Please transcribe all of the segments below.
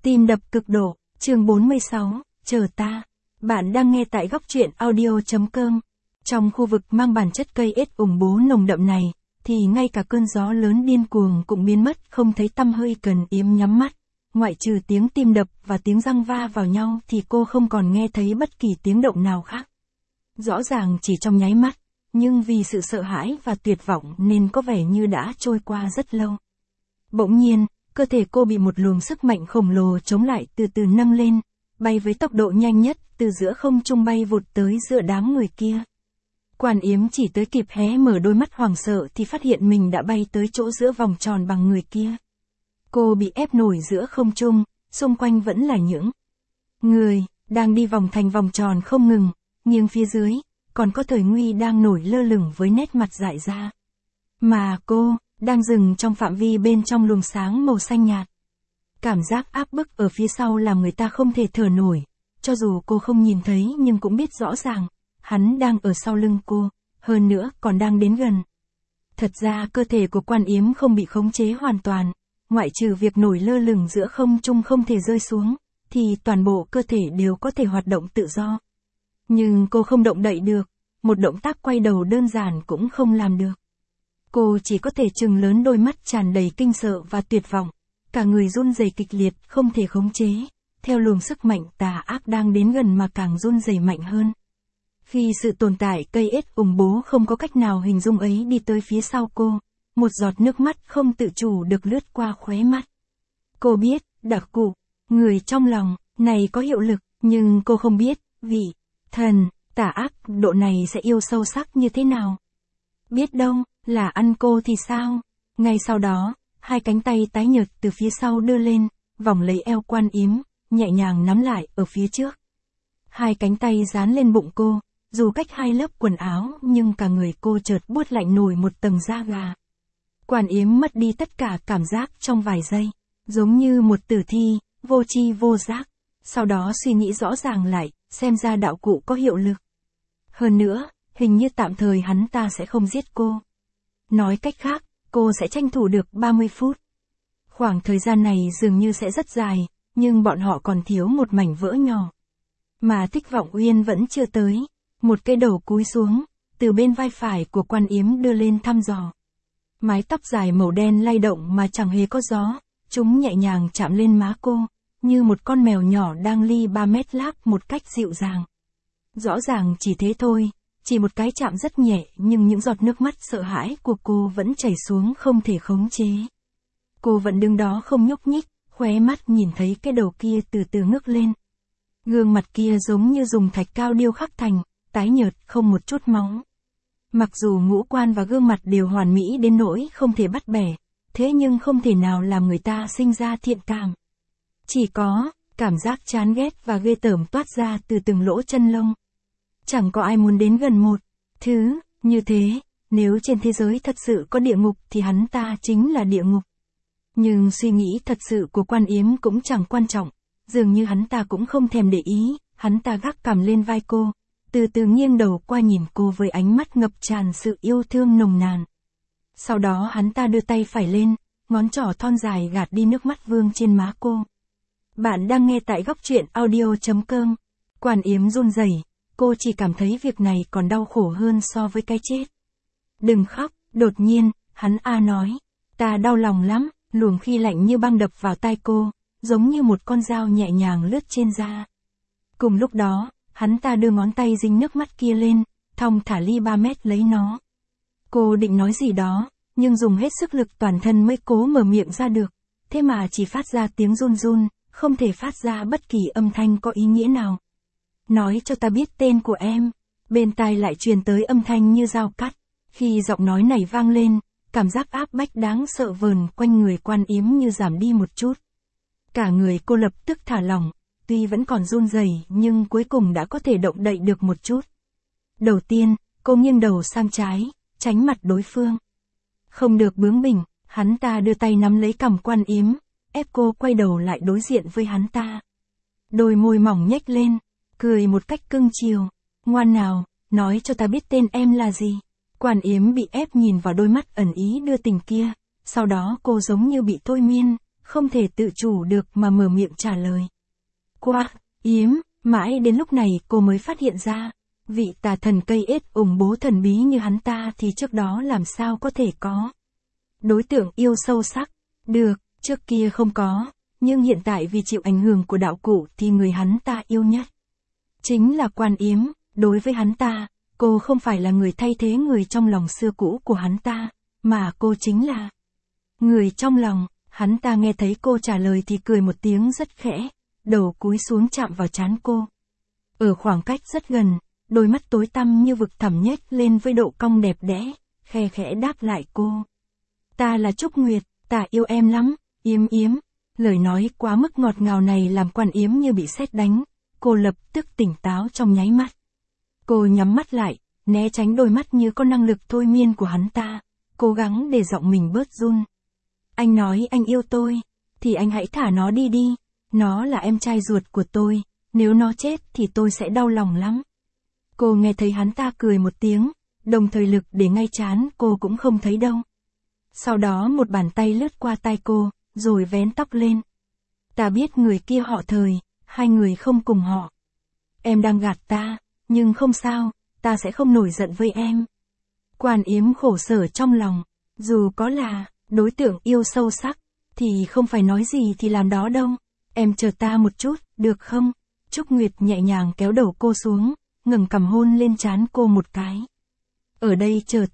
Tim đập cực độ, chương 46, chờ ta. Bạn đang nghe tại góc truyện audio.com. Trong khu vực mang bản chất cây ết ủng bố nồng đậm này, thì ngay cả cơn gió lớn điên cuồng cũng biến mất không thấy tăm hơi. Cần Yếm nhắm mắt, ngoại trừ tiếng tim đập và tiếng răng va vào nhau thì cô không còn nghe thấy bất kỳ tiếng động nào khác. Rõ ràng chỉ trong nháy mắt, nhưng vì sự sợ hãi và tuyệt vọng nên có vẻ như đã trôi qua rất lâu. Bỗng nhiên, cơ thể cô bị một luồng sức mạnh khổng lồ chống lại từ từ nâng lên, bay với tốc độ nhanh nhất, từ giữa không trung bay vụt tới giữa đám người kia. Quan Yếm chỉ tới kịp hé mở đôi mắt hoảng sợ thì phát hiện mình đã bay tới chỗ giữa vòng tròn bằng người kia. Cô bị ép nổi giữa không trung, xung quanh vẫn là những người đang đi vòng thành vòng tròn không ngừng, nghiêng phía dưới, còn có Thời Nguy đang nổi lơ lửng với nét mặt dại ra. Mà cô đang dừng trong phạm vi bên trong luồng sáng màu xanh nhạt. Cảm giác áp bức ở phía sau làm người ta không thể thở nổi, cho dù cô không nhìn thấy nhưng cũng biết rõ ràng, hắn đang ở sau lưng cô, hơn nữa còn đang đến gần. Thật ra cơ thể của Quan Yếm không bị khống chế hoàn toàn, ngoại trừ việc nổi lơ lửng giữa không trung không thể rơi xuống, thì toàn bộ cơ thể đều có thể hoạt động tự do. Nhưng cô không động đậy được, một động tác quay đầu đơn giản cũng không làm được. Cô chỉ có thể trừng lớn đôi mắt tràn đầy kinh sợ và tuyệt vọng, cả người run rẩy kịch liệt không thể khống chế, theo luồng sức mạnh tà ác đang đến gần mà càng run rẩy mạnh hơn. Khi sự tồn tại cây ết ủng bố không có cách nào hình dung ấy đi tới phía sau cô, một giọt nước mắt không tự chủ được lướt qua khóe mắt. Cô biết, đặc cụ, người trong lòng, này có hiệu lực, nhưng cô không biết, vị thần, tà ác, độ này sẽ yêu sâu sắc như thế nào. Biết đâu, là ăn cô thì sao? Ngay sau đó, hai cánh tay tái nhợt từ phía sau đưa lên, vòng lấy eo Quan Yếm, nhẹ nhàng nắm lại ở phía trước. Hai cánh tay dán lên bụng cô, dù cách hai lớp quần áo nhưng cả người cô chợt buốt lạnh nổi một tầng da gà. Quan Yếm mất đi tất cả cảm giác trong vài giây, giống như một tử thi, vô tri vô giác. Sau đó suy nghĩ rõ ràng lại, xem ra đạo cụ có hiệu lực. Hơn nữa, hình như tạm thời hắn ta sẽ không giết cô. Nói cách khác, cô sẽ tranh thủ được 30 phút. Khoảng thời gian này dường như sẽ rất dài, nhưng bọn họ còn thiếu một mảnh vỡ nhỏ. Mà Thích Vọng Uyên vẫn chưa tới. Một cái đầu cúi xuống, từ bên vai phải của Quan Yếm đưa lên thăm dò. Mái tóc dài màu đen lay động mà chẳng hề có gió, chúng nhẹ nhàng chạm lên má cô, như một con mèo nhỏ đang ly 3 mét láp một cách dịu dàng. Rõ ràng chỉ thế thôi, chỉ một cái chạm rất nhẹ nhưng những giọt nước mắt sợ hãi của cô vẫn chảy xuống không thể khống chế. Cô vẫn đứng đó không nhúc nhích, khóe mắt nhìn thấy cái đầu kia từ từ ngước lên. Gương mặt kia giống như dùng thạch cao điêu khắc thành, tái nhợt không một chút máu. Mặc dù ngũ quan và gương mặt đều hoàn mỹ đến nỗi không thể bắt bẻ, thế nhưng không thể nào làm người ta sinh ra thiện cảm. Chỉ có cảm giác chán ghét và ghê tởm toát ra từ từng lỗ chân lông. Chẳng có ai muốn đến gần một thứ như thế, nếu trên thế giới thật sự có địa ngục thì hắn ta chính là địa ngục. Nhưng suy nghĩ thật sự của Quan Yếm cũng chẳng quan trọng, dường như hắn ta cũng không thèm để ý, hắn ta gác cằm lên vai cô, từ từ nghiêng đầu qua nhìn cô với ánh mắt ngập tràn sự yêu thương nồng nàn. Sau đó hắn ta đưa tay phải lên, ngón trỏ thon dài gạt đi nước mắt vương trên má cô. Bạn đang nghe tại góc truyện audio.com. Quan Yếm run rẩy, cô chỉ cảm thấy việc này còn đau khổ hơn so với cái chết. Đừng khóc, đột nhiên, hắn nói. Ta đau lòng lắm, luồng khí lạnh như băng đập vào tai cô, giống như một con dao nhẹ nhàng lướt trên da. Cùng lúc đó, hắn ta đưa ngón tay dính nước mắt kia lên, thong thả ly 3 mét lấy nó. Cô định nói gì đó, nhưng dùng hết sức lực toàn thân mới cố mở miệng ra được, thế mà chỉ phát ra tiếng run run, không thể phát ra bất kỳ âm thanh có ý nghĩa nào. Nói cho ta biết tên của em. Bên tai lại truyền tới âm thanh như dao cắt. Khi giọng nói này vang lên, cảm giác áp bách đáng sợ vờn quanh người Quan Yếm như giảm đi một chút. Cả người cô lập tức thả lỏng, tuy vẫn còn run rẩy nhưng cuối cùng đã có thể động đậy được một chút. Đầu tiên, cô nghiêng đầu sang trái, tránh mặt đối phương. Không được bướng bỉnh, hắn ta đưa tay nắm lấy cằm Quan Yếm, ép cô quay đầu lại đối diện với hắn ta. Đôi môi mỏng nhếch lên, cười một cách cưng chiều. Ngoan nào, nói cho ta biết tên em là gì. Quan Yếm bị ép nhìn vào đôi mắt ẩn ý đưa tình kia, sau đó cô giống như bị thôi miên, không thể tự chủ được mà mở miệng trả lời. Qua, Yếm, mãi đến lúc này cô mới phát hiện ra, vị tà thần cây ết ủng bố thần bí như hắn ta thì trước đó làm sao có thể có. Đối tượng yêu sâu sắc, được, trước kia không có, nhưng hiện tại vì chịu ảnh hưởng của đạo cụ thì người hắn ta yêu nhất chính là Quan Yếm. Đối với hắn ta, cô không phải là người thay thế người trong lòng xưa cũ của hắn ta, mà cô chính là người trong lòng. Hắn ta nghe thấy cô trả lời thì cười một tiếng rất khẽ, đầu cúi xuống chạm vào trán cô. Ở khoảng cách rất gần, đôi mắt tối tăm như vực thẳm nhếch lên với độ cong đẹp đẽ, khe khẽ đáp lại cô. Ta là Trúc Nguyệt, ta yêu em lắm, Yếm Yếm. Lời nói quá mức ngọt ngào này làm Quan Yếm như bị sét đánh, cô lập tức tỉnh táo trong nháy mắt. Cô nhắm mắt lại, né tránh đôi mắt như có năng lực thôi miên của hắn ta, cố gắng để giọng mình bớt run. Anh nói anh yêu tôi, thì anh hãy thả nó đi đi, nó là em trai ruột của tôi, nếu nó chết thì tôi sẽ đau lòng lắm. Cô nghe thấy hắn ta cười một tiếng, đồng thời lực để ngay trán cô cũng không thấy đâu. Sau đó một bàn tay lướt qua tai cô, rồi vén tóc lên. Ta biết người kia họ Thời, hai người không cùng họ. Em đang gạt ta, nhưng không sao, ta sẽ không nổi giận với em. Quan Yếm khổ sở trong lòng, dù có là đối tượng yêu sâu sắc, thì không phải nói gì thì làm đó đâu. Em chờ ta một chút, được không? Trúc Nguyệt nhẹ nhàng kéo đầu cô xuống, ngẩng cằm hôn lên trán cô một cái. Ở đây chờ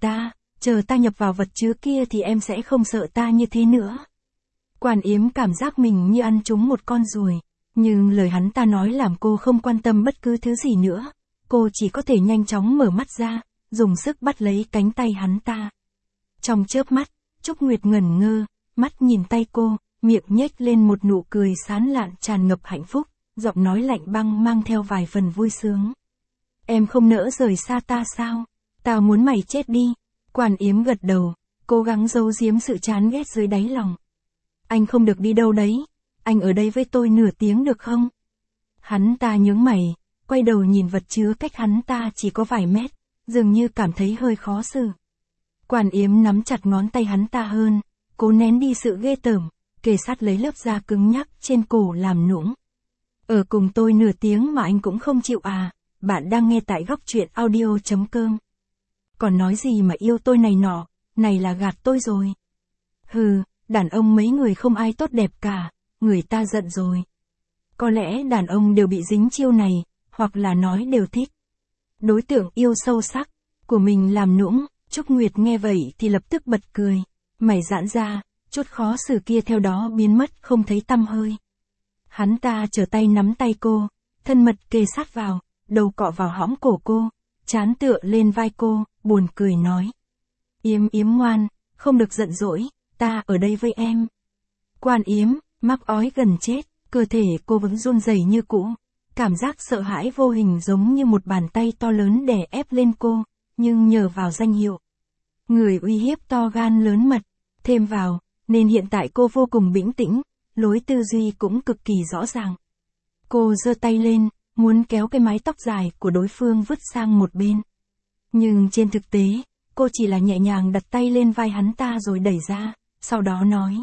ta nhập vào vật chứa kia thì em sẽ không sợ ta như thế nữa. Quan Yếm cảm giác mình như ăn trúng một con ruồi, nhưng lời hắn ta nói làm cô không quan tâm bất cứ thứ gì nữa. Cô chỉ có thể nhanh chóng mở mắt ra, dùng sức bắt lấy cánh tay hắn ta. Trong chớp mắt, Trúc Nguyệt ngẩn ngơ, mắt nhìn tay cô, miệng nhếch lên một nụ cười sán lạn tràn ngập hạnh phúc, giọng nói lạnh băng mang theo vài phần vui sướng. Em không nỡ rời xa ta sao? Tao muốn mày chết đi. Quan Yếm gật đầu, cố gắng giấu giếm sự chán ghét dưới đáy lòng. Anh không được đi đâu đấy, anh ở đây với tôi nửa tiếng được không? Hắn ta nhướng mày, quay đầu nhìn vật chứa cách hắn ta chỉ có vài mét, dường như cảm thấy hơi khó xử. Quan Yếm nắm chặt ngón tay hắn ta hơn, cố nén đi sự ghê tởm, kề sát lấy lớp da cứng nhắc trên cổ làm nũng. Ở cùng tôi nửa tiếng mà anh cũng không chịu à? Bạn đang nghe tại Góc Truyện Audio.com. Còn nói gì mà yêu tôi này nọ, này là gạt tôi rồi. Hừ, đàn ông mấy người không ai tốt đẹp cả, người ta giận rồi. Có lẽ đàn ông đều bị dính chiêu này, hoặc là nói đều thích đối tượng yêu sâu sắc của mình làm nũng. Trúc Nguyệt nghe vậy thì lập tức bật cười, mày giãn ra, chút khó xử kia theo đó biến mất không thấy tăm hơi. Hắn ta trở tay nắm tay cô, thân mật kề sát vào, đầu cọ vào hõm cổ cô, trán tựa lên vai cô, buồn cười nói. Yếm Yếm ngoan, không được giận dỗi, ta ở đây với em. Quan Yếm, mắc ói gần chết, cơ thể cô vẫn run rẩy như cũ. Cảm giác sợ hãi vô hình giống như một bàn tay to lớn đè ép lên cô, nhưng nhờ vào danh hiệu người uy hiếp to gan lớn mật, thêm vào, nên hiện tại cô vô cùng bình tĩnh, lối tư duy cũng cực kỳ rõ ràng. Cô giơ tay lên, muốn kéo cái mái tóc dài của đối phương vứt sang một bên. Nhưng trên thực tế, cô chỉ là nhẹ nhàng đặt tay lên vai hắn ta rồi đẩy ra, sau đó nói.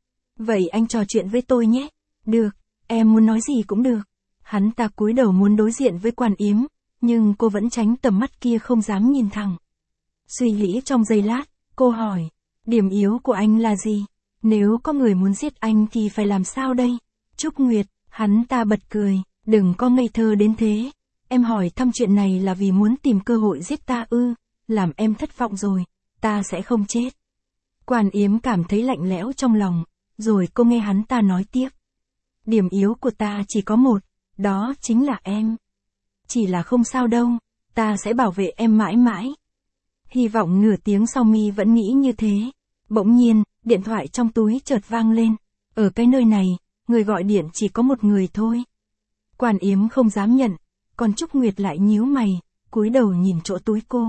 Vậy anh trò chuyện với tôi nhé. Được, em muốn nói gì cũng được. Hắn ta cúi đầu muốn đối diện với Quan Yếm, nhưng cô vẫn tránh tầm mắt kia không dám nhìn thẳng. Suy nghĩ trong giây lát, cô hỏi, điểm yếu của anh là gì? Nếu có người muốn giết anh thì phải làm sao đây? Trúc Nguyệt, hắn ta bật cười, đừng có ngây thơ đến thế. Em hỏi thăm chuyện này là vì muốn tìm cơ hội giết ta ư? Làm em thất vọng rồi, ta sẽ không chết. Quan Yếm cảm thấy lạnh lẽo trong lòng, rồi cô nghe hắn ta nói tiếp. Điểm yếu của ta chỉ có một, đó chính là em. Chỉ là không sao đâu, ta sẽ bảo vệ em mãi mãi. Hy vọng nửa tiếng sau mi vẫn nghĩ như thế. Bỗng nhiên, điện thoại trong túi chợt vang lên. Ở cái nơi này, người gọi điện chỉ có một người thôi. Quan Yếm không dám nhận, còn Trúc Nguyệt lại nhíu mày, cúi đầu nhìn chỗ túi cô.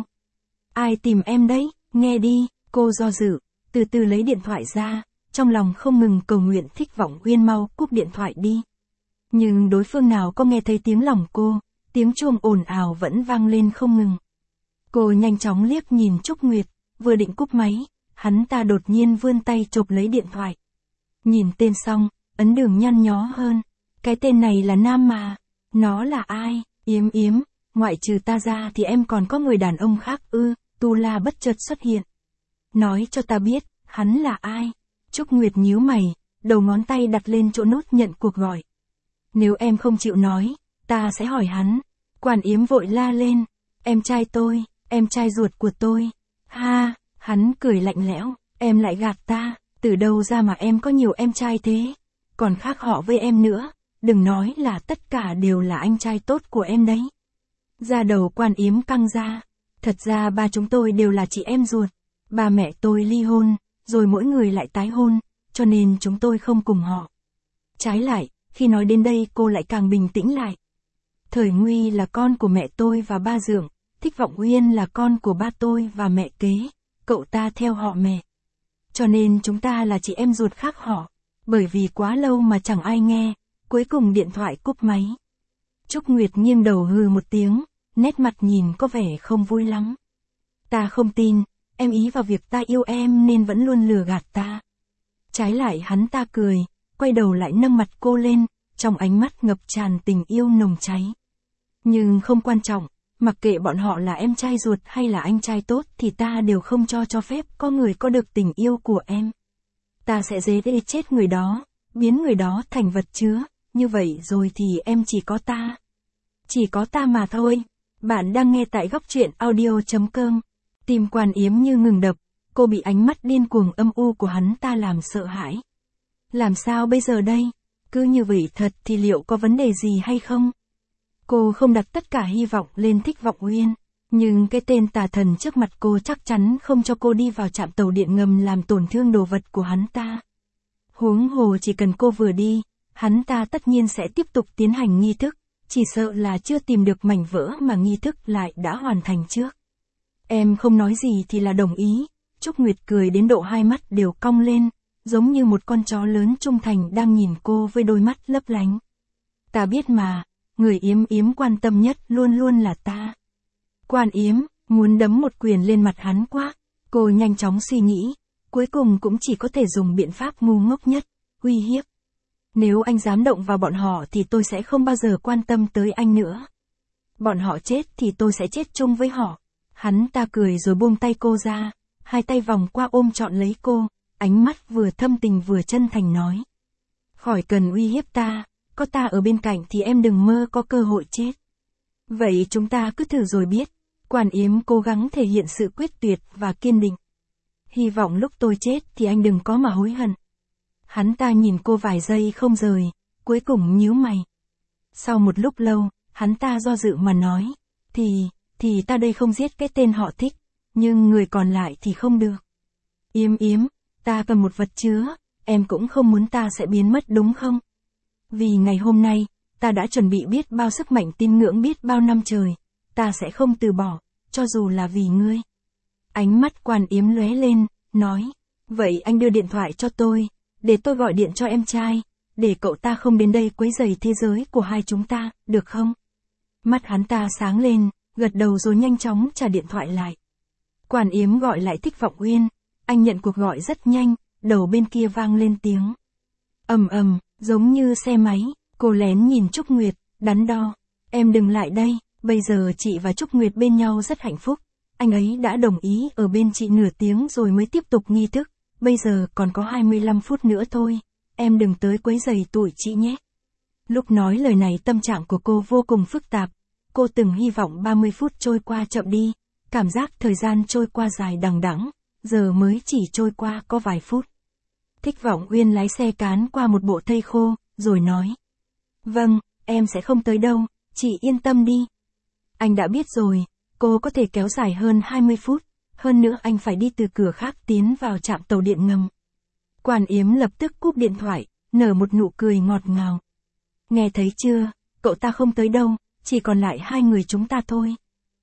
Ai tìm em đấy, nghe đi, cô do dự, từ từ lấy điện thoại ra, trong lòng không ngừng cầu nguyện Thích Vọng Uyên mau cúp điện thoại đi. Nhưng đối phương nào có nghe thấy tiếng lòng cô, tiếng chuông ồn ào vẫn vang lên không ngừng. Cô nhanh chóng liếc nhìn Trúc Nguyệt, vừa định cúp máy, hắn ta đột nhiên vươn tay chộp lấy điện thoại. Nhìn tên xong, ấn đường nhăn nhó hơn. Cái tên này là nam mà. Nó là ai? Yếm, ngoại trừ ta ra thì em còn có người đàn ông khác ư? Tu La bất chợt xuất hiện. Nói cho ta biết, hắn là ai? Trúc Nguyệt nhíu mày, đầu ngón tay đặt lên chỗ nút nhận cuộc gọi. Nếu em không chịu nói, ta sẽ hỏi hắn. Quản Yếm vội la lên. Em trai tôi, em trai ruột của tôi. Ha, hắn cười lạnh lẽo, em lại gạt ta, từ đâu ra mà em có nhiều em trai thế? Còn khác họ với em nữa, đừng nói là tất cả đều là anh trai tốt của em đấy. Da đầu Quản Yếm căng ra. Thật ra ba chúng tôi đều là chị em ruột. Ba mẹ tôi ly hôn, rồi mỗi người lại tái hôn, cho nên chúng tôi không cùng họ. Trái lại, khi nói đến đây cô lại càng bình tĩnh lại. Thời Nguy là con của mẹ tôi và ba Dượng, Thích Vọng Uyên là con của ba tôi và mẹ kế, cậu ta theo họ mẹ. Cho nên chúng ta là chị em ruột khác họ. Bởi vì quá lâu mà chẳng ai nghe, cuối cùng điện thoại cúp máy. Trúc Nguyệt nghiêng đầu hừ một tiếng, nét mặt nhìn có vẻ không vui lắm. Ta không tin, em ý vào việc ta yêu em nên vẫn luôn lừa gạt ta. Trái lại hắn ta cười, quay đầu lại nâng mặt cô lên, trong ánh mắt ngập tràn tình yêu nồng cháy. Nhưng không quan trọng, mặc kệ bọn họ là em trai ruột hay là anh trai tốt thì ta đều không cho phép có người có được tình yêu của em. Ta sẽ dễ để chết người đó, biến người đó thành vật chứa, như vậy rồi thì em chỉ có ta. Chỉ có ta mà thôi. Bạn đang nghe tại góc truyện audio.com. Tim Quản Yếm như ngừng đập, cô bị ánh mắt điên cuồng âm u của hắn ta làm sợ hãi. Làm sao bây giờ đây? Cứ như vậy thật thì liệu có vấn đề gì hay không? Cô không đặt tất cả hy vọng lên Thích Vọng Uyên, nhưng cái tên tà thần trước mặt cô chắc chắn không cho cô đi vào trạm tàu điện ngầm làm tổn thương đồ vật của hắn ta. Huống hồ chỉ cần cô vừa đi, hắn ta tất nhiên sẽ tiếp tục tiến hành nghi thức, chỉ sợ là chưa tìm được mảnh vỡ mà nghi thức lại đã hoàn thành trước. Em không nói gì thì là đồng ý. Trúc Nguyệt cười đến độ hai mắt đều cong lên, giống như một con chó lớn trung thành đang nhìn cô với đôi mắt lấp lánh. Ta biết mà, người Yếm quan tâm nhất luôn luôn là ta. Quản Yếm muốn đấm một quyền lên mặt hắn quá. Cô nhanh chóng suy nghĩ, cuối cùng cũng chỉ có thể dùng biện pháp ngu ngốc nhất, uy hiếp. Nếu anh dám động vào bọn họ thì tôi sẽ không bao giờ quan tâm tới anh nữa. Bọn họ chết thì tôi sẽ chết chung với họ. Hắn ta cười rồi buông tay cô ra, hai tay vòng qua ôm trọn lấy cô, ánh mắt vừa thâm tình vừa chân thành nói. Khỏi cần uy hiếp ta, có ta ở bên cạnh thì em đừng mơ có cơ hội chết. Vậy chúng ta cứ thử rồi biết. Quản Yếm cố gắng thể hiện sự quyết tuyệt và kiên định. Hy vọng lúc tôi chết thì anh đừng có mà hối hận. Hắn ta nhìn cô vài giây không rời, cuối cùng nhíu mày. Sau một lúc lâu, hắn ta do dự mà nói, thì ta đây không giết cái tên họ Thích, nhưng người còn lại thì không được. Yếm, ta cần một vật chứa, em cũng không muốn ta sẽ biến mất đúng không? Vì ngày hôm nay, ta đã chuẩn bị biết bao sức mạnh tín ngưỡng biết bao năm trời, ta sẽ không từ bỏ, cho dù là vì ngươi. Ánh mắt Quản Yếm lóe lên, nói, vậy anh đưa điện thoại cho tôi, để tôi gọi điện cho em trai, để cậu ta không đến đây quấy rầy thế giới của hai chúng ta, được không? Mắt hắn ta sáng lên, gật đầu rồi nhanh chóng trả điện thoại lại. Quản Yếm gọi lại Thích Vọng Uyên, anh nhận cuộc gọi rất nhanh, đầu bên kia vang lên tiếng. Ầm, giống như xe máy, cô lén nhìn Trúc Nguyệt, đắn đo. Em đừng lại đây, bây giờ chị và Trúc Nguyệt bên nhau rất hạnh phúc. Anh ấy đã đồng ý ở bên chị nửa tiếng rồi mới tiếp tục nghi thức, bây giờ còn có 25 phút nữa thôi, em đừng tới quấy rầy tụi chị nhé. Lúc nói lời này tâm trạng của cô vô cùng phức tạp, cô từng hy vọng 30 phút trôi qua chậm đi, cảm giác thời gian trôi qua dài đằng đẵng, giờ mới chỉ trôi qua có vài phút. Thích Vọng Uyên lái xe cán qua một bộ thây khô, rồi nói. Vâng, em sẽ không tới đâu, chị yên tâm đi. Anh đã biết rồi, cô có thể kéo dài hơn 20 phút, hơn nữa anh phải đi từ cửa khác tiến vào trạm tàu điện ngầm. Quản Yếm lập tức cúp điện thoại, nở một nụ cười ngọt ngào. Nghe thấy chưa, cậu ta không tới đâu, chỉ còn lại hai người chúng ta thôi.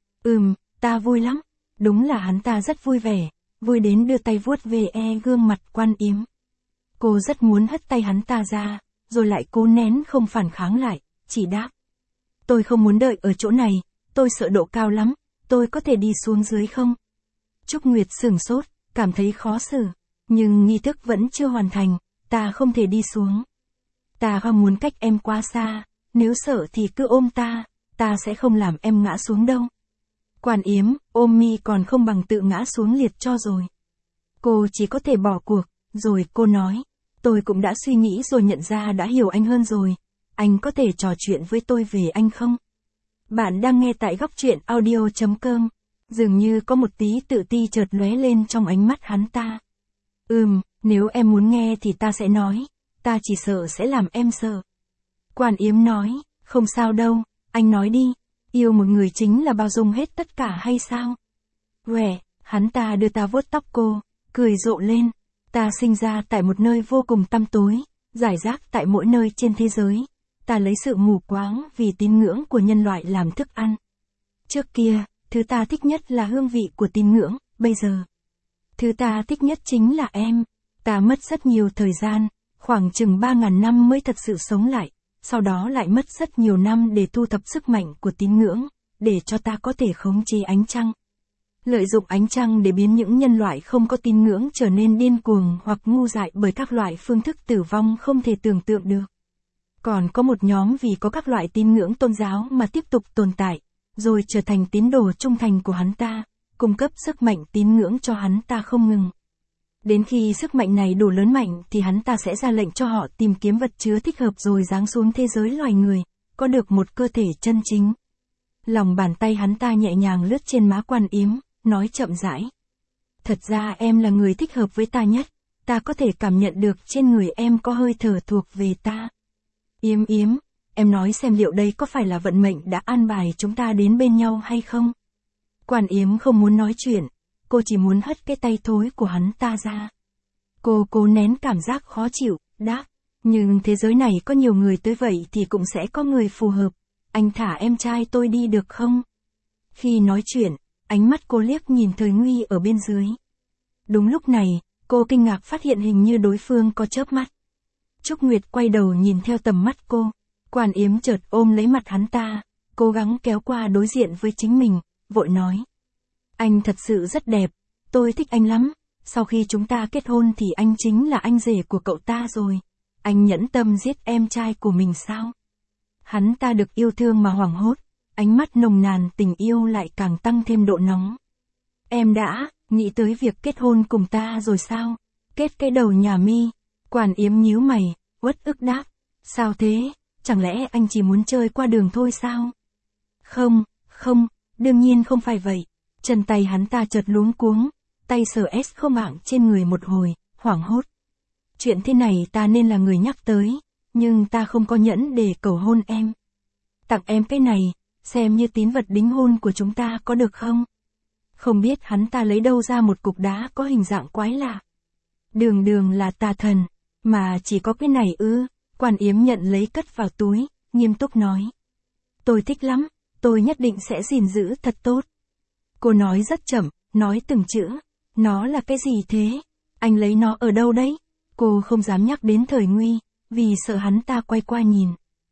Ta vui lắm, đúng là hắn ta rất vui vẻ, vui đến đưa tay vuốt về gương mặt Quản Yếm. Cô rất muốn hất tay hắn ta ra, rồi lại cố nén không phản kháng lại, chỉ đáp. Tôi không muốn đợi ở chỗ này, tôi sợ độ cao lắm, tôi có thể đi xuống dưới không? Trúc Nguyệt sửng sốt, cảm thấy khó xử, nhưng nghi thức vẫn chưa hoàn thành, ta không thể đi xuống. Ta không muốn cách em quá xa, nếu sợ thì cứ ôm ta sẽ không làm em ngã xuống đâu. Quản Yếm, ôm mi còn không bằng tự ngã xuống liệt cho rồi. Cô chỉ có thể bỏ cuộc, rồi cô nói, tôi cũng đã suy nghĩ rồi nhận ra đã hiểu anh hơn rồi, anh có thể trò chuyện với tôi về anh không? Bạn đang nghe tại góc truyện audio.com, dường như có một tí tự ti chợt lóe lên trong ánh mắt hắn ta. Nếu em muốn nghe thì ta sẽ nói, ta chỉ sợ sẽ làm em sợ. Quản Yếm nói, không sao đâu, anh nói đi, yêu một người chính là bao dung hết tất cả hay sao? Quẻ, hắn ta đưa ta vuốt tóc cô, cười rộ lên, ta sinh ra tại một nơi vô cùng tăm tối, rải rác tại mỗi nơi trên thế giới, ta lấy sự mù quáng vì tín ngưỡng của nhân loại làm thức ăn. Trước kia, thứ ta thích nhất là hương vị của tín ngưỡng, bây giờ, thứ ta thích nhất chính là em. Ta mất rất nhiều thời gian, khoảng chừng 3.000 năm mới thật sự sống lại, sau đó lại mất rất nhiều năm để thu thập sức mạnh của tín ngưỡng, để cho ta có thể khống chế ánh trăng. Lợi dụng ánh trăng để biến những nhân loại không có tín ngưỡng trở nên điên cuồng hoặc ngu dại bởi các loại phương thức tử vong không thể tưởng tượng được. Còn có một nhóm vì có các loại tín ngưỡng tôn giáo mà tiếp tục tồn tại, rồi trở thành tín đồ trung thành của hắn ta, cung cấp sức mạnh tín ngưỡng cho hắn ta không ngừng. Đến khi sức mạnh này đủ lớn mạnh thì hắn ta sẽ ra lệnh cho họ tìm kiếm vật chứa thích hợp rồi giáng xuống thế giới loài người, có được một cơ thể chân chính. Lòng bàn tay hắn ta nhẹ nhàng lướt trên má Quản Yếm, nói chậm rãi. Thật ra em là người thích hợp với ta nhất, ta có thể cảm nhận được trên người em có hơi thở thuộc về ta. Yếm, em nói xem liệu đây có phải là vận mệnh đã an bài chúng ta đến bên nhau hay không? Quản Yếm không muốn nói chuyện, cô chỉ muốn hất cái tay thối của hắn ta ra. Cô cố nén cảm giác khó chịu, đáp, nhưng thế giới này có nhiều người tới vậy thì cũng sẽ có người phù hợp, anh thả em trai tôi đi được không? Khi nói chuyện, ánh mắt cô liếc nhìn Thời Nguy ở bên dưới. Đúng lúc này, cô kinh ngạc phát hiện hình như đối phương có chớp mắt. Trúc Nguyệt quay đầu nhìn theo tầm mắt cô, Quản Yếm chợt ôm lấy mặt hắn ta, cố gắng kéo qua đối diện với chính mình, vội nói. Anh thật sự rất đẹp, tôi thích anh lắm, sau khi chúng ta kết hôn thì anh chính là anh rể của cậu ta rồi. Anh nhẫn tâm giết em trai của mình sao? Hắn ta được yêu thương mà hoảng hốt, ánh mắt nồng nàn tình yêu lại càng tăng thêm độ nóng. Em đã nghĩ tới việc kết hôn cùng ta rồi sao? Kết cái đầu nhà mi. Quản Yếm nhíu mày, uất ức đáp. Sao thế? Chẳng lẽ anh chỉ muốn chơi qua đường thôi sao? Không, đương nhiên không phải vậy. Chân tay hắn ta chợt luống cuống, tay sờ không ạng trên người một hồi, hoảng hốt. Chuyện thế này ta nên là người nhắc tới, nhưng ta không có nhẫn để cầu hôn em. Tặng em cái này, xem như tín vật đính hôn của chúng ta có được không? Không biết hắn ta lấy đâu ra một cục đá có hình dạng quái lạ. Đường là tà thần, mà chỉ có cái này ư? Quản Yếm nhận lấy cất vào túi, nghiêm túc nói. Tôi thích lắm, tôi nhất định sẽ gìn giữ thật tốt. Cô nói rất chậm, nói từng chữ. Nó là cái gì thế? Anh lấy nó ở đâu đấy? Cô không dám nhắc đến Thời Nguy, vì sợ hắn ta quay qua nhìn.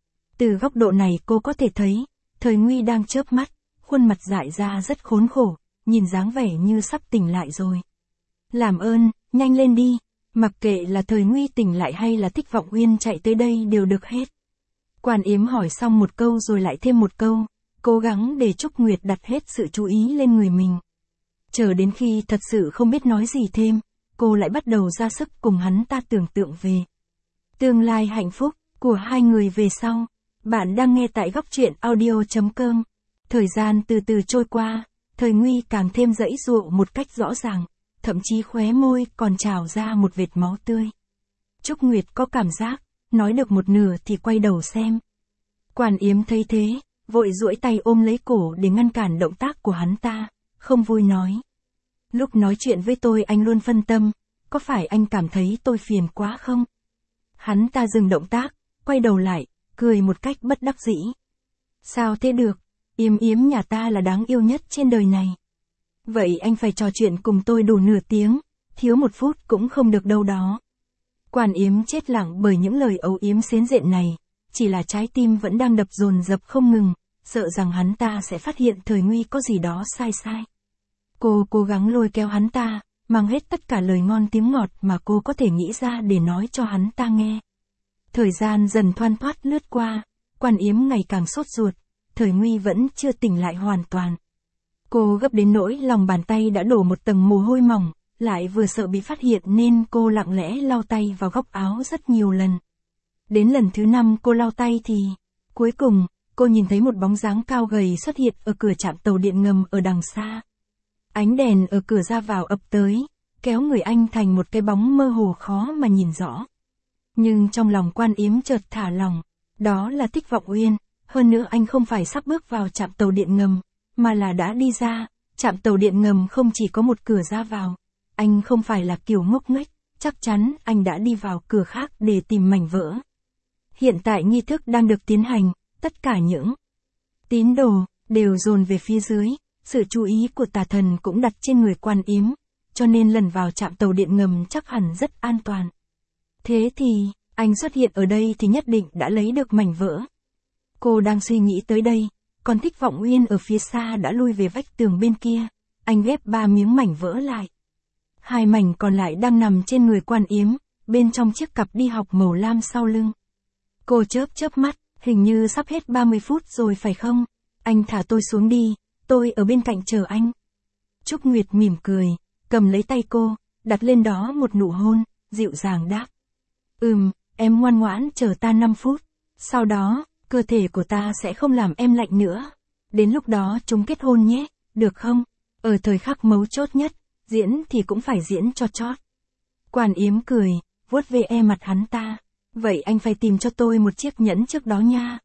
Từ góc độ này cô có thể thấy, Thời Nguy đang chớp mắt, khuôn mặt dại ra rất khốn khổ, nhìn dáng vẻ như sắp tỉnh lại rồi. Làm ơn, nhanh lên đi, mặc kệ là Thời Nguy tỉnh lại hay là Thích Vọng Uyên chạy tới đây đều được hết. Quản Yếm hỏi xong một câu rồi lại thêm một câu, cố gắng để Trúc Nguyệt đặt hết sự chú ý lên người mình. Chờ đến khi thật sự không biết nói gì thêm, cô lại bắt đầu ra sức cùng hắn ta tưởng tượng về tương lai hạnh phúc của hai người về sau. Bạn đang nghe tại góc truyện audio.com. Thời gian từ từ trôi qua, Thời Nguy càng thêm giãy giụa một cách rõ ràng, thậm chí khóe môi còn trào ra một vệt máu tươi. Trúc Nguyệt có cảm giác, nói được một nửa thì quay đầu xem. Quản Yếm thấy thế, vội duỗi tay ôm lấy cổ để ngăn cản động tác của hắn ta, không vui nói. Lúc nói chuyện với tôi anh luôn phân tâm, có phải anh cảm thấy tôi phiền quá không? Hắn ta dừng động tác, quay đầu lại, cười một cách bất đắc dĩ. Sao thế được, Yếm nhà ta là đáng yêu nhất trên đời này. Vậy anh phải trò chuyện cùng tôi đủ nửa tiếng, thiếu một phút cũng không được đâu đó. Quản Yếm chết lặng bởi những lời âu yếm xến rện này, chỉ là trái tim vẫn đang đập dồn dập không ngừng, sợ rằng hắn ta sẽ phát hiện Thời Nguy có gì đó sai. Cô cố gắng lôi kéo hắn ta, mang hết tất cả lời ngon tiếng ngọt mà cô có thể nghĩ ra để nói cho hắn ta nghe. Thời gian dần thoăn thoắt lướt qua, Quan Yếm ngày càng sốt ruột, Thời Nguy vẫn chưa tỉnh lại hoàn toàn. Cô gấp đến nỗi lòng bàn tay đã đổ một tầng mồ hôi mỏng, lại vừa sợ bị phát hiện nên cô lặng lẽ lau tay vào góc áo rất nhiều lần. Đến lần thứ 5 cô lau tay thì, cuối cùng, cô nhìn thấy một bóng dáng cao gầy xuất hiện ở cửa trạm tàu điện ngầm ở đằng xa. Ánh đèn ở cửa ra vào ập tới, kéo người anh thành một cái bóng mơ hồ khó mà nhìn rõ. Nhưng trong lòng Quan Yếm chợt thả lòng, đó là Thích Vọng Uyên, hơn nữa anh không phải sắp bước vào trạm tàu điện ngầm, mà là đã đi ra. Trạm tàu điện ngầm không chỉ có một cửa ra vào, anh không phải là kiểu ngốc nghếch, chắc chắn anh đã đi vào cửa khác để tìm mảnh vỡ. Hiện tại nghi thức đang được tiến hành, tất cả những tín đồ đều dồn về phía dưới, sự chú ý của tà thần cũng đặt trên người Quan Yếm, cho nên lần vào trạm tàu điện ngầm chắc hẳn rất an toàn. Thế thì, anh xuất hiện ở đây thì nhất định đã lấy được mảnh vỡ. Cô đang suy nghĩ tới đây, còn Thích Vọng Uyên ở phía xa đã lui về vách tường bên kia, anh ghép 3 miếng mảnh vỡ lại. 2 mảnh còn lại đang nằm trên người Quan Yếm, bên trong chiếc cặp đi học màu lam sau lưng. Cô chớp mắt, hình như sắp hết 30 phút rồi phải không? Anh thả tôi xuống đi, tôi ở bên cạnh chờ anh. Trúc Nguyệt mỉm cười, cầm lấy tay cô, đặt lên đó một nụ hôn, dịu dàng đáp. Em ngoan ngoãn chờ ta 5 phút. Sau đó, cơ thể của ta sẽ không làm em lạnh nữa. Đến lúc đó chúng kết hôn nhé, được không? Ở thời khắc mấu chốt nhất, diễn thì cũng phải diễn cho chót. Quan Yếm cười, vuốt ve mặt hắn ta. Vậy anh phải tìm cho tôi một chiếc nhẫn trước đó nha.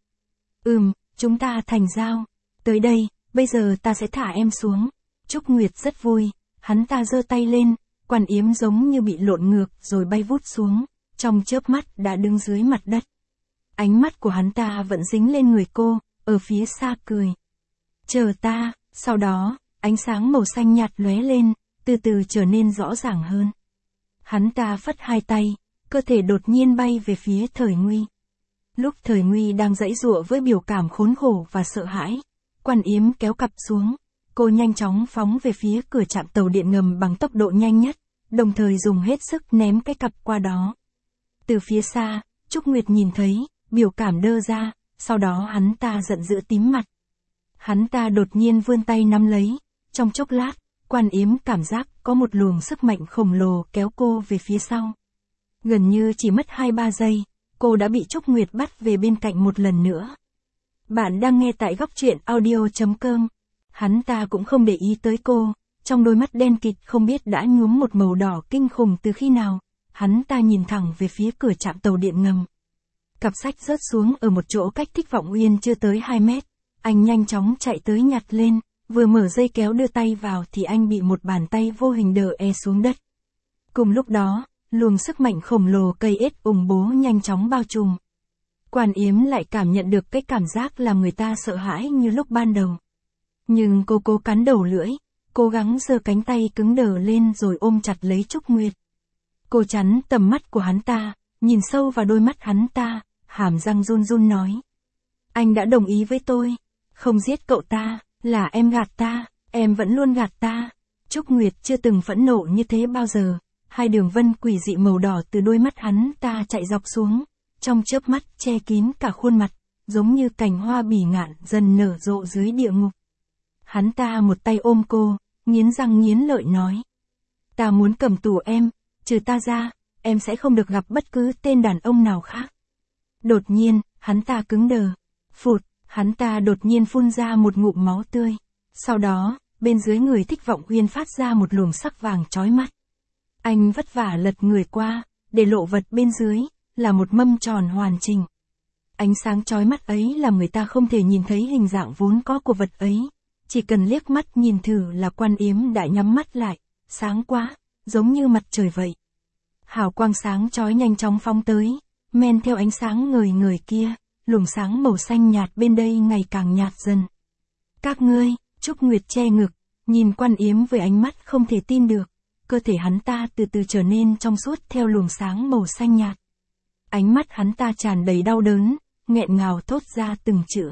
Chúng ta thành giao. Tới đây, bây giờ ta sẽ thả em xuống. Trúc Nguyệt rất vui, hắn ta giơ tay lên, Quan Yếm giống như bị lộn ngược rồi bay vút xuống, trong chớp mắt đã đứng dưới mặt đất. Ánh mắt của hắn ta vẫn dính lên người cô, ở phía xa cười. Chờ ta, sau đó, ánh sáng màu xanh nhạt lóe lên, từ từ trở nên rõ ràng hơn. Hắn ta phất 2 tay, cơ thể đột nhiên bay về phía Thời Nguy. Lúc Thời Nguy đang giãy giụa với biểu cảm khốn khổ và sợ hãi, Quan Yếm kéo cặp xuống, cô nhanh chóng phóng về phía cửa trạm tàu điện ngầm bằng tốc độ nhanh nhất, đồng thời dùng hết sức ném cái cặp qua đó. Từ phía xa, Trúc Nguyệt nhìn thấy, biểu cảm đơ ra, sau đó hắn ta giận dữ tím mặt. Hắn ta đột nhiên vươn tay nắm lấy, trong chốc lát, Quan Yếm cảm giác có một luồng sức mạnh khổng lồ kéo cô về phía sau. Gần như chỉ mất 2-3 giây, cô đã bị Trúc Nguyệt bắt về bên cạnh một lần nữa. Bạn đang nghe tại góc truyện audio.com. Hắn ta cũng không để ý tới cô, trong đôi mắt đen kịt không biết đã nhuốm một màu đỏ kinh khủng từ khi nào. Hắn ta nhìn thẳng về phía cửa trạm tàu điện ngầm. Cặp sách rớt xuống ở một chỗ cách Thích Vọng Uyên chưa tới 2 mét. Anh nhanh chóng chạy tới nhặt lên, vừa mở dây kéo đưa tay vào thì anh bị một bàn tay vô hình đè xuống đất. Cùng lúc đó, luồng sức mạnh khổng lồ cây ếch ủng bố nhanh chóng bao trùm. Quan Yếm lại cảm nhận được cái cảm giác làm người ta sợ hãi như lúc ban đầu. Nhưng cô cố cắn đầu lưỡi, cố gắng giơ cánh tay cứng đờ lên rồi ôm chặt lấy Trúc Nguyệt. Cô chắn tầm mắt của hắn ta, nhìn sâu vào đôi mắt hắn ta, hàm răng run run nói. Anh đã đồng ý với tôi, không giết cậu ta, là em gạt ta, em vẫn luôn gạt ta. Trúc Nguyệt chưa từng phẫn nộ như thế bao giờ, 2 đường vân quỷ dị màu đỏ từ đôi mắt hắn ta chạy dọc xuống, trong chớp mắt che kín cả khuôn mặt, giống như cành hoa bỉ ngạn dần nở rộ dưới địa ngục. Hắn ta một tay ôm cô, nghiến răng nghiến lợi nói. Ta muốn cầm tù em, trừ ta ra, em sẽ không được gặp bất cứ tên đàn ông nào khác. Đột nhiên, hắn ta cứng đờ. Phụt, hắn ta đột nhiên phun ra một ngụm máu tươi. Sau đó, bên dưới người Thích Vọng Uyên phát ra một luồng sắc vàng chói mắt. Anh vất vả lật người qua, để lộ vật bên dưới, là một mâm tròn hoàn chỉnh. Ánh sáng chói mắt ấy làm người ta không thể nhìn thấy hình dạng vốn có của vật ấy. Chỉ cần liếc mắt nhìn thử là Quan Yếm đã nhắm mắt lại, sáng quá, giống như mặt trời vậy. Hào quang sáng chói nhanh chóng phóng tới, men theo ánh sáng ngời ngời kia, luồng sáng màu xanh nhạt bên đây ngày càng nhạt dần. Các ngươi, Trúc Nguyệt che ngực, nhìn Quan Yếm với ánh mắt không thể tin được, cơ thể hắn ta từ từ trở nên trong suốt theo luồng sáng màu xanh nhạt. Ánh mắt hắn ta tràn đầy đau đớn, nghẹn ngào thốt ra từng chữ.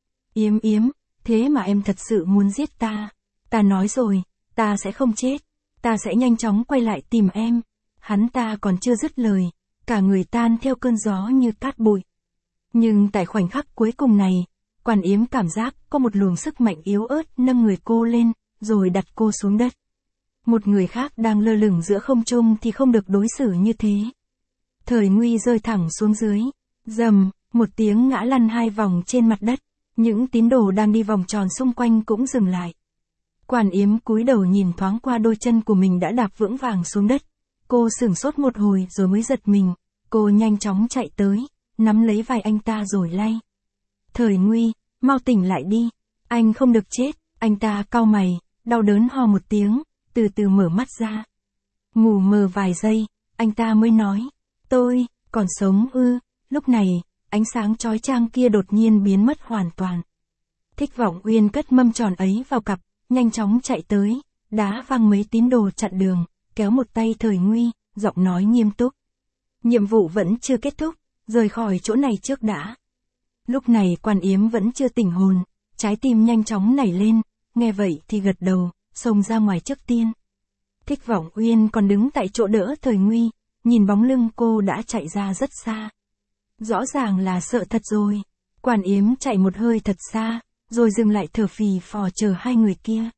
Yếm, thế mà em thật sự muốn giết ta. Ta nói rồi, ta sẽ không chết. Ta sẽ nhanh chóng quay lại tìm em. Hắn ta còn chưa dứt lời, cả người tan theo cơn gió như cát bụi. Nhưng tại khoảnh khắc cuối cùng này, Quan Yếm cảm giác có một luồng sức mạnh yếu ớt nâng người cô lên, rồi đặt cô xuống đất. Một người khác đang lơ lửng giữa không trung thì không được đối xử như thế. Thời Nguy rơi thẳng xuống dưới. Rầm, một tiếng ngã lăn 2 vòng trên mặt đất. Những tín đồ đang đi vòng tròn xung quanh cũng dừng lại. Quan Yếm cúi đầu nhìn thoáng qua đôi chân của mình đã đạp vững vàng xuống đất. Cô sửng sốt một hồi rồi mới giật mình. Cô nhanh chóng chạy tới, nắm lấy vai anh ta rồi lay. Thời Nguy, mau tỉnh lại đi. Anh không được chết. Anh ta cau mày, đau đớn ho một tiếng, từ từ mở mắt ra. Ngủ mờ vài giây, anh ta mới nói. Tôi, còn sống ư. Lúc này, ánh sáng chói chang kia đột nhiên biến mất hoàn toàn. Thích Vọng Uyên cất mâm tròn ấy vào cặp, nhanh chóng chạy tới, đá văng mấy tín đồ chặn đường, kéo một tay Thời Nguy, giọng nói nghiêm túc. Nhiệm vụ vẫn chưa kết thúc, rời khỏi chỗ này trước đã. Lúc này Quan Yếm vẫn chưa tỉnh hồn, trái tim nhanh chóng nảy lên, nghe vậy thì gật đầu, xông ra ngoài trước tiên. Thích Vọng Uyên còn đứng tại chỗ đỡ Thời Nguy, nhìn bóng lưng cô đã chạy ra rất xa. Rõ ràng là sợ thật rồi. Quan Yếm chạy một hơi thật xa, rồi dừng lại thở phì phò chờ hai người kia.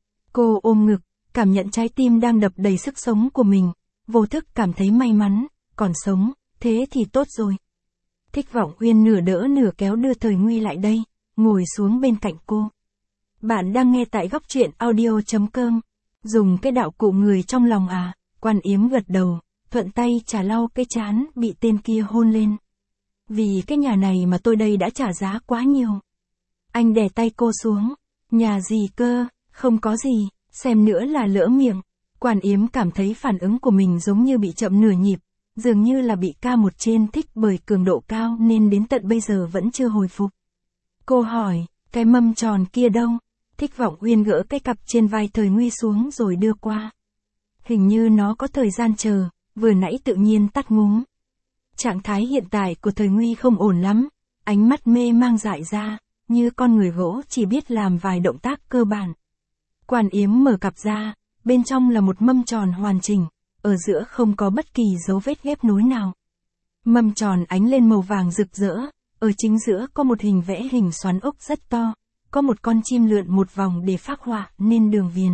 Cô ôm ngực, cảm nhận trái tim đang đập đầy sức sống của mình, vô thức cảm thấy may mắn, còn sống, thế thì tốt rồi. Thích Vọng Uyên nửa đỡ nửa kéo đưa Thời Nguy lại đây, ngồi xuống bên cạnh cô. Bạn đang nghe tại góc truyện audio.com. Dùng cái đạo cụ người trong lòng à? Quan Yếm gật đầu, thuận tay chà lau cái trán bị tên kia hôn lên. Vì cái nhà này mà tôi đây đã trả giá quá nhiều. Anh đè tay cô xuống. Nhà gì cơ, không có gì, xem nữa là lỡ miệng. Quan Yếm cảm thấy phản ứng của mình giống như bị chậm nửa nhịp, dường như là bị K1 trên thích bởi cường độ cao nên đến tận bây giờ vẫn chưa hồi phục. Cô hỏi, cái mâm tròn kia đâu? Thích Vọng Uyên gỡ cái cặp trên vai Thời Nguy xuống rồi đưa qua. Hình như nó có thời gian chờ, vừa nãy tự nhiên tắt ngúm. Trạng thái hiện tại của Thời Nguy không ổn lắm, ánh mắt mê mang dại ra, như con người gỗ chỉ biết làm vài động tác cơ bản. Quan Yếm mở cặp ra, bên trong là một mâm tròn hoàn chỉnh, ở giữa không có bất kỳ dấu vết ghép nối nào. Mâm tròn ánh lên màu vàng rực rỡ, ở chính giữa có một hình vẽ hình xoắn ốc rất to, có một con chim lượn một vòng để phác họa nên đường viền.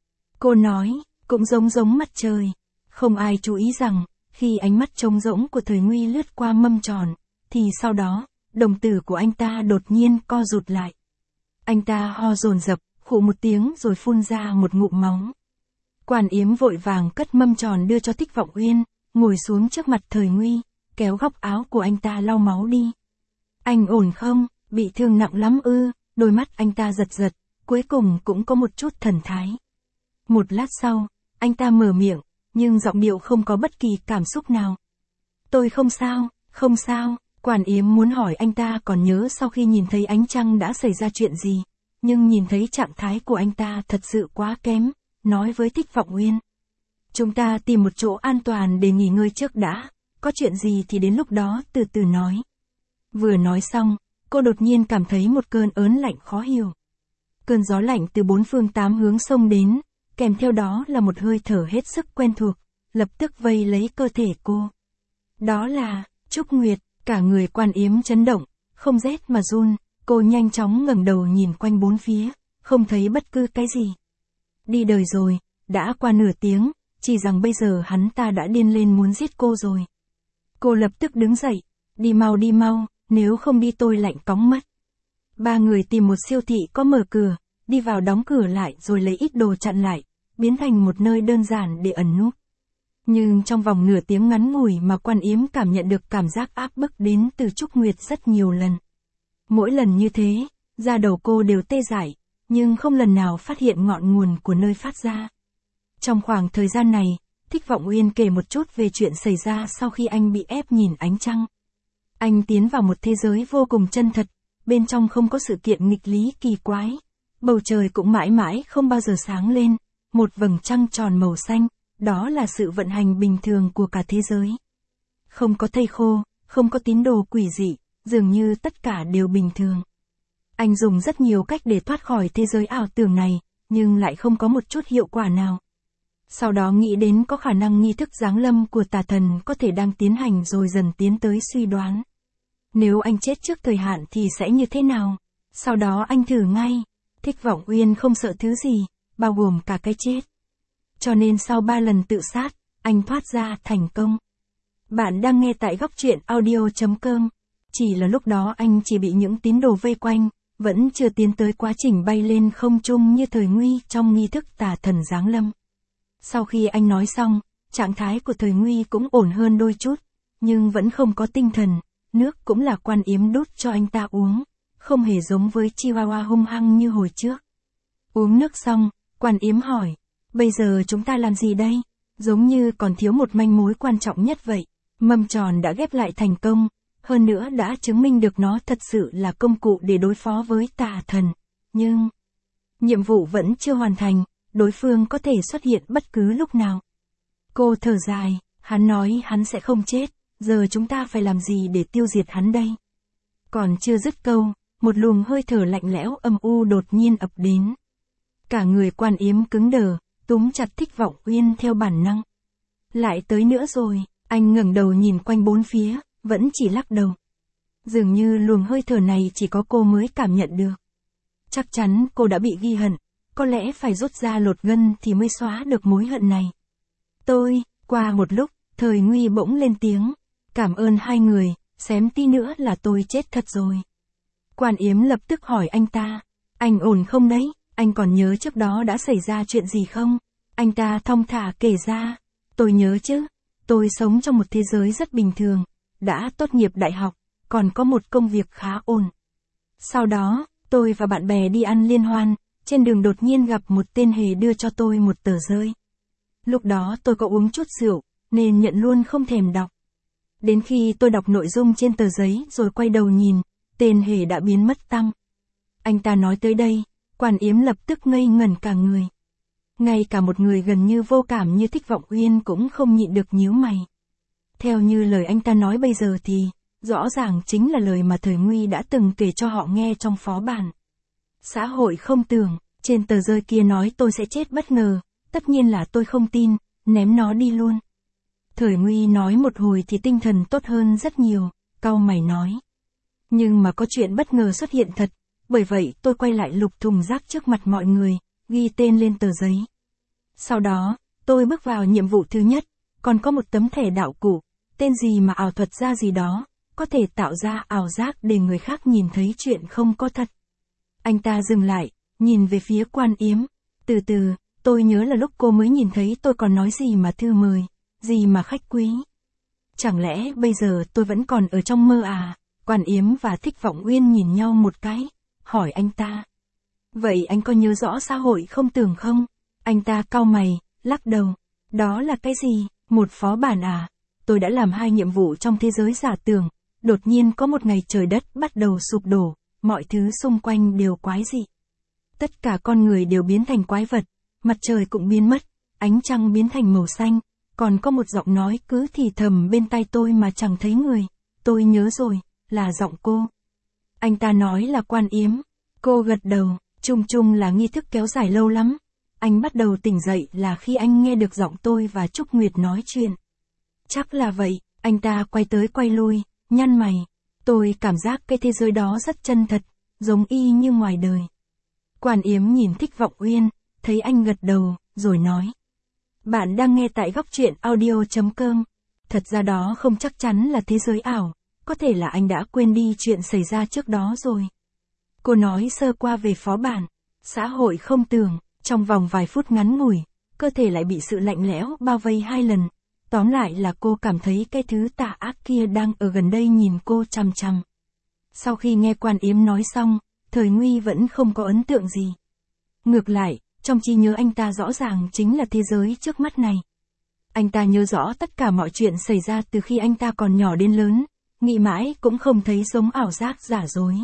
Cô nói, cũng giống mặt trời. Không ai chú ý rằng, khi ánh mắt trống rỗng của Thời Nguy lướt qua mâm tròn, thì sau đó, đồng tử của anh ta đột nhiên co rụt lại. Anh ta ho dồn dập, khụ một tiếng rồi phun ra một ngụm máu. Quan Yếm vội vàng cất mâm tròn đưa cho Thích Vọng Uyên, ngồi xuống trước mặt Thời Nguy, kéo góc áo của anh ta lau máu đi. Anh ổn không, bị thương nặng lắm ư? Đôi mắt anh ta giật giật, cuối cùng cũng có một chút thần thái. Một lát sau, anh ta mở miệng, nhưng giọng điệu không có bất kỳ cảm xúc nào. Tôi không sao, không sao. Quan Yếm muốn hỏi anh ta còn nhớ sau khi nhìn thấy ánh trăng đã xảy ra chuyện gì, nhưng nhìn thấy trạng thái của anh ta thật sự quá kém, nói với Thích Vọng Uyên. Chúng ta tìm một chỗ an toàn để nghỉ ngơi trước đã, có chuyện gì thì đến lúc đó từ từ nói. Vừa nói xong, cô đột nhiên cảm thấy một cơn ớn lạnh khó hiểu. Cơn gió lạnh từ 4 phương 8 hướng xông đến, kèm theo đó là một hơi thở hết sức quen thuộc, lập tức vây lấy cơ thể cô. Đó là Trúc Nguyệt. Cả người Quan Yếm chấn động, không rét mà run, cô nhanh chóng ngẩng đầu nhìn quanh bốn phía, không thấy bất cứ cái gì. Đi đời rồi, đã qua nửa tiếng, chỉ rằng bây giờ hắn ta đã điên lên muốn giết cô rồi. Cô lập tức đứng dậy, đi mau, nếu không đi tôi lạnh cóng mất. Ba người tìm một siêu thị có mở cửa, đi vào đóng cửa lại rồi lấy ít đồ chặn lại, biến thành một nơi đơn giản để ẩn núp. Nhưng trong vòng nửa tiếng ngắn ngủi mà Quan Yếm cảm nhận được cảm giác áp bức đến từ Trúc Nguyệt rất nhiều lần. Mỗi lần như thế, da đầu cô đều tê dại, nhưng không lần nào phát hiện ngọn nguồn của nơi phát ra. Trong khoảng thời gian này, Thích Vọng Uyên kể một chút về chuyện xảy ra sau khi anh bị ép nhìn ánh trăng. Anh tiến vào một thế giới vô cùng chân thật, bên trong không có sự kiện nghịch lý kỳ quái. Bầu trời cũng mãi mãi không bao giờ sáng lên, một vầng trăng tròn màu xanh. Đó là sự vận hành bình thường của cả thế giới. Không có thây khô, không có tín đồ quỷ dị, dường như tất cả đều bình thường. Anh dùng rất nhiều cách để thoát khỏi thế giới ảo tưởng này, nhưng lại không có một chút hiệu quả nào. Sau đó nghĩ đến có khả năng nghi thức giáng lâm của tà thần có thể đang tiến hành rồi dần tiến tới suy đoán. Nếu anh chết trước thời hạn thì sẽ như thế nào? Sau đó anh thử ngay. Thích Vọng Uyên không sợ thứ gì, bao gồm cả cái chết. Cho nên sau 3 lần tự sát, anh thoát ra thành công. Bạn đang nghe tại góc truyện audio.com. Chỉ là lúc đó anh chỉ bị những tín đồ vây quanh, vẫn chưa tiến tới quá trình bay lên không trung như thời nguy trong nghi thức tà thần giáng lâm. Sau khi anh nói xong, trạng thái của thời nguy cũng ổn hơn đôi chút, nhưng vẫn không có tinh thần, nước cũng là Quan Yếm đút cho anh ta uống, không hề giống với Chihuahua hung hăng như hồi trước. Uống nước xong, Quan Yếm hỏi, bây giờ chúng ta làm gì đây? Giống như còn thiếu một manh mối quan trọng nhất vậy. Mâm tròn đã ghép lại thành công, hơn nữa đã chứng minh được nó thật sự là công cụ để đối phó với tà thần. Nhưng, nhiệm vụ vẫn chưa hoàn thành, đối phương có thể xuất hiện bất cứ lúc nào. Cô thở dài, hắn nói hắn sẽ không chết, giờ chúng ta phải làm gì để tiêu diệt hắn đây? Còn chưa dứt câu, một luồng hơi thở lạnh lẽo âm u đột nhiên ập đến. Cả người Quan Yếm cứng đờ, túm chặt Thích Vọng Uyên theo bản năng. Lại tới nữa rồi, anh ngẩng đầu nhìn quanh bốn phía, vẫn chỉ lắc đầu. Dường như luồng hơi thở này chỉ có cô mới cảm nhận được. Chắc chắn cô đã bị ghi hận, có lẽ phải rút ra lột gân thì mới xóa được mối hận này. Qua một lúc, thời nguy bỗng lên tiếng. Cảm ơn hai người, xém tí nữa là tôi chết thật rồi. Quan Yếm lập tức hỏi anh ta, anh ổn không đấy, anh còn nhớ trước đó đã xảy ra chuyện gì không? Anh ta thong thả kể ra, tôi nhớ chứ, tôi sống trong một thế giới rất bình thường, đã tốt nghiệp đại học, còn có một công việc khá ổn. Sau đó, tôi và bạn bè đi ăn liên hoan, trên đường đột nhiên gặp một tên hề đưa cho tôi một tờ rơi. Lúc đó tôi có uống chút rượu, nên nhận luôn không thèm đọc. Đến khi tôi đọc nội dung trên tờ giấy rồi quay đầu nhìn, tên hề đã biến mất tăm. Anh ta nói tới đây, Quan Yếm lập tức ngây ngẩn cả người. Ngay cả một người gần như vô cảm như Thích Vọng Uyên cũng không nhịn được nhíu mày. Theo như lời anh ta nói bây giờ thì, rõ ràng chính là lời mà thời nguy đã từng kể cho họ nghe trong phó bản. Xã hội không tưởng, trên tờ rơi kia nói tôi sẽ chết bất ngờ, tất nhiên là tôi không tin, ném nó đi luôn. Thời nguy nói một hồi thì tinh thần tốt hơn rất nhiều, cau mày nói. Nhưng mà có chuyện bất ngờ xuất hiện thật, bởi vậy tôi quay lại lục thùng rác trước mặt mọi người, ghi tên lên tờ giấy. Sau đó, tôi bước vào nhiệm vụ thứ nhất, còn có một tấm thẻ đạo cụ, tên gì mà ảo thuật ra gì đó, có thể tạo ra ảo giác để người khác nhìn thấy chuyện không có thật. Anh ta dừng lại, nhìn về phía Quan Yếm. Từ từ, tôi nhớ là lúc cô mới nhìn thấy tôi còn nói gì mà thư mời, gì mà khách quý. Chẳng lẽ bây giờ tôi vẫn còn ở trong mơ à? Quan Yếm và Thích Vọng Uyên nhìn nhau một cái, hỏi anh ta. Vậy anh có nhớ rõ xã hội không tưởng không? Anh ta cau mày, lắc đầu. Đó là cái gì? Một phó bản à? Tôi đã làm 2 nhiệm vụ trong thế giới giả tưởng, đột nhiên có một ngày trời đất bắt đầu sụp đổ, mọi thứ xung quanh đều quái dị. Tất cả con người đều biến thành quái vật, mặt trời cũng biến mất, ánh trăng biến thành màu xanh, còn có một giọng nói cứ thì thầm bên tai tôi mà chẳng thấy người. Tôi nhớ rồi, là giọng cô. Anh ta nói là Quan Yếm. Cô gật đầu, chung chung là nghi thức kéo dài lâu lắm. Anh bắt đầu tỉnh dậy là khi anh nghe được giọng tôi và Trúc Nguyệt nói chuyện. Chắc là vậy, anh ta quay tới quay lui, nhăn mày. Tôi cảm giác cái thế giới đó rất chân thật, giống y như ngoài đời. Quan Yếm nhìn Thích Vọng Uyên, thấy anh gật đầu, rồi nói. Bạn đang nghe tại góc truyện audio.com. Thật ra đó không chắc chắn là thế giới ảo, có thể là anh đã quên đi chuyện xảy ra trước đó rồi. Cô nói sơ qua về phó bản, xã hội không tưởng, trong vòng vài phút ngắn ngủi, cơ thể lại bị sự lạnh lẽo bao vây 2 lần. Tóm lại là cô cảm thấy cái thứ tà ác kia đang ở gần đây nhìn cô chằm chằm. Sau khi nghe Quan Yếm nói xong, thời nguy vẫn không có ấn tượng gì. Ngược lại, trong trí nhớ anh ta rõ ràng chính là thế giới trước mắt này. Anh ta nhớ rõ tất cả mọi chuyện xảy ra từ khi anh ta còn nhỏ đến lớn, nghĩ mãi cũng không thấy giống ảo giác giả dối.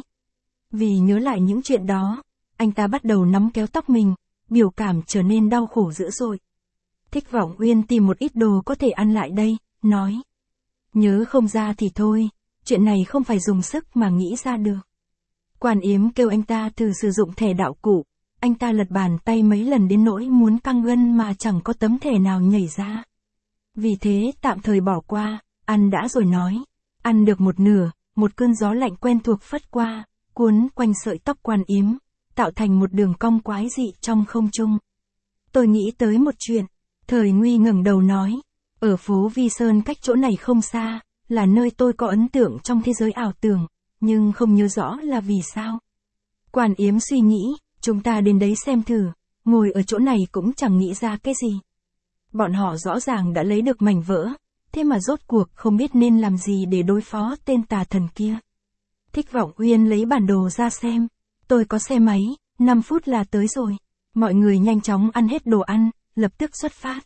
Vì nhớ lại những chuyện đó, anh ta bắt đầu nắm kéo tóc mình, biểu cảm trở nên đau khổ dữ dội. Thích Vọng Uyên tìm một ít đồ có thể ăn lại đây, nói. Nhớ không ra thì thôi, chuyện này không phải dùng sức mà nghĩ ra được. Quan Yếm kêu anh ta thử sử dụng thẻ đạo cụ, anh ta lật bàn tay mấy lần đến nỗi muốn căng gân mà chẳng có tấm thẻ nào nhảy ra. Vì thế tạm thời bỏ qua, ăn đã rồi nói. Ăn được một nửa, một cơn gió lạnh quen thuộc phất qua, cuốn quanh sợi tóc Quan Yếm, tạo thành một đường cong quái dị trong không trung. Tôi nghĩ tới một chuyện. Thời Nguy ngẩng đầu nói. Ở phố Vi Sơn cách chỗ này không xa, là nơi tôi có ấn tượng trong thế giới ảo tưởng, nhưng không nhớ rõ là vì sao. Quan Yếm suy nghĩ, chúng ta đến đấy xem thử, ngồi ở chỗ này cũng chẳng nghĩ ra cái gì. Bọn họ rõ ràng đã lấy được mảnh vỡ, thế mà rốt cuộc không biết nên làm gì để đối phó tên tà thần kia. Thích Vọng Uyên lấy bản đồ ra xem. Tôi có xe máy, 5 phút là tới rồi. Mọi người nhanh chóng ăn hết đồ ăn, lập tức xuất phát.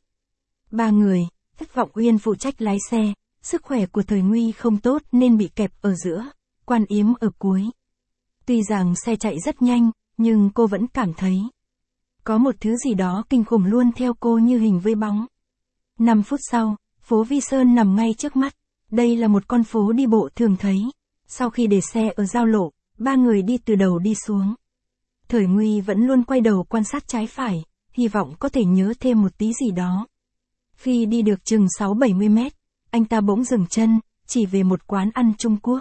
3 người, Thích Vọng Uyên phụ trách lái xe, sức khỏe của Thời Nguy không tốt nên bị kẹp ở giữa, Quan Yếm ở cuối. Tuy rằng xe chạy rất nhanh, nhưng cô vẫn cảm thấy có một thứ gì đó kinh khủng luôn theo cô như hình với bóng. 5 phút sau, phố Vi Sơn nằm ngay trước mắt. Đây là một con phố đi bộ thường thấy. Sau khi để xe ở giao lộ, 3 người đi từ đầu đi xuống. Thời Nguy vẫn luôn quay đầu quan sát trái phải, hy vọng có thể nhớ thêm một tí gì đó. Khi đi được chừng 6-70 mét, anh ta bỗng dừng chân, chỉ về một quán ăn Trung Quốc.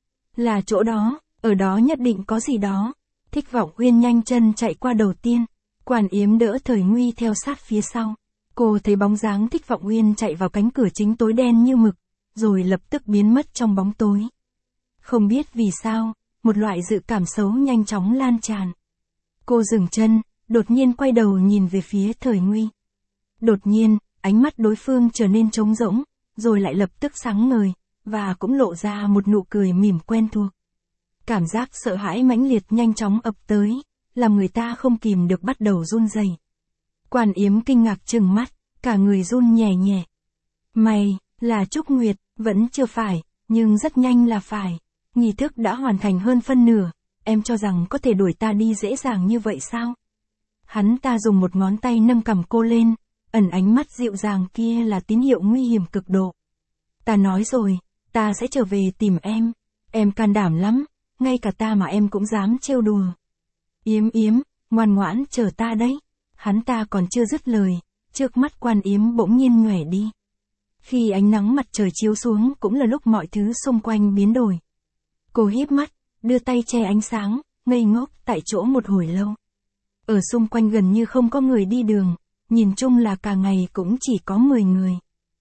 Là chỗ đó, ở đó nhất định có gì đó. Thích Vọng Uyên nhanh chân chạy qua đầu tiên, Quan Yếm đỡ Thời Nguy theo sát phía sau. Cô thấy bóng dáng Thích Vọng Uyên chạy vào cánh cửa chính tối đen như mực, rồi lập tức biến mất trong bóng tối. Không biết vì sao, một loại dự cảm xấu nhanh chóng lan tràn. Cô dừng chân, đột nhiên quay đầu nhìn về phía Thời Nguy. Đột nhiên, ánh mắt đối phương trở nên trống rỗng, rồi lại lập tức sáng ngời, và cũng lộ ra một nụ cười mỉm quen thuộc. Cảm giác sợ hãi mãnh liệt nhanh chóng ập tới, làm người ta không kìm được bắt đầu run rẩy. Quan Yếm kinh ngạc trừng mắt, cả người run nhẹ nhẹ. Mày, là Trúc Nguyệt, vẫn chưa phải, nhưng rất nhanh là phải. Nghi thức đã hoàn thành hơn phân nửa, em cho rằng có thể đuổi ta đi dễ dàng như vậy sao? Hắn ta dùng một ngón tay nâng cầm cô lên, ẩn ánh mắt dịu dàng kia là tín hiệu nguy hiểm cực độ. Ta nói rồi, ta sẽ trở về tìm em can đảm lắm, ngay cả ta mà em cũng dám trêu đùa. Yếm Yếm, ngoan ngoãn chờ ta đấy. Hắn ta còn chưa dứt lời, trước mắt Quan Yếm bỗng nhiên nhòe đi. Khi ánh nắng mặt trời chiếu xuống cũng là lúc mọi thứ xung quanh biến đổi. Cô híp mắt, đưa tay che ánh sáng, ngây ngốc tại chỗ một hồi lâu. Ở xung quanh gần như không có người đi đường, nhìn chung là cả ngày cũng chỉ có 10 người.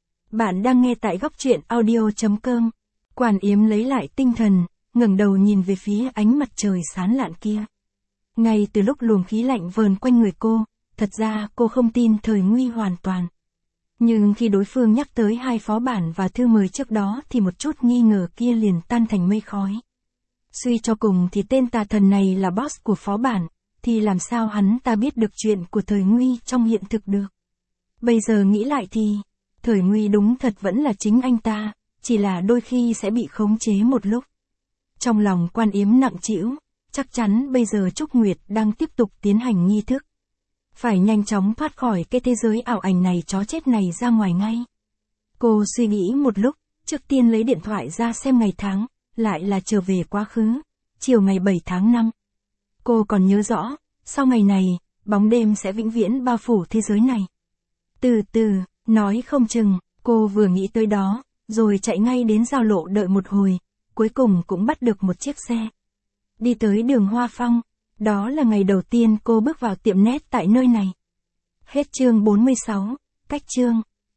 Bạn đang nghe tại góc truyện audio.com. Quan Yếm lấy lại tinh thần, ngẩng đầu nhìn về phía ánh mặt trời sáng lạn kia. Ngay từ lúc luồng khí lạnh vờn quanh người cô, thật ra cô không tin Thời Nguy hoàn toàn. Nhưng khi đối phương nhắc tới 2 phó bản và thư mời trước đó thì một chút nghi ngờ kia liền tan thành mây khói. Suy cho cùng thì tên tà thần này là boss của phó bản, thì làm sao hắn ta biết được chuyện của Thời Nguy trong hiện thực được. Bây giờ nghĩ lại thì, Thời Nguy đúng thật vẫn là chính anh ta, chỉ là đôi khi sẽ bị khống chế một lúc. Trong lòng Quan Yếm nặng trĩu, chắc chắn bây giờ Trúc Nguyệt đang tiếp tục tiến hành nghi thức. Phải nhanh chóng thoát khỏi cái thế giới ảo ảnh này chó chết này ra ngoài ngay. Cô suy nghĩ một lúc, trước tiên lấy điện thoại ra xem ngày tháng, lại là trở về quá khứ, chiều ngày 7 tháng 5. Cô còn nhớ rõ, sau ngày này, bóng đêm sẽ vĩnh viễn bao phủ thế giới này. Từ từ, nói không chừng, cô vừa nghĩ tới đó, rồi chạy ngay đến giao lộ đợi một hồi, cuối cùng cũng bắt được một chiếc xe. Đi tới đường Hoa Phong, đó là ngày đầu tiên cô bước vào tiệm nét tại nơi này. Hết chương 46, cách chương.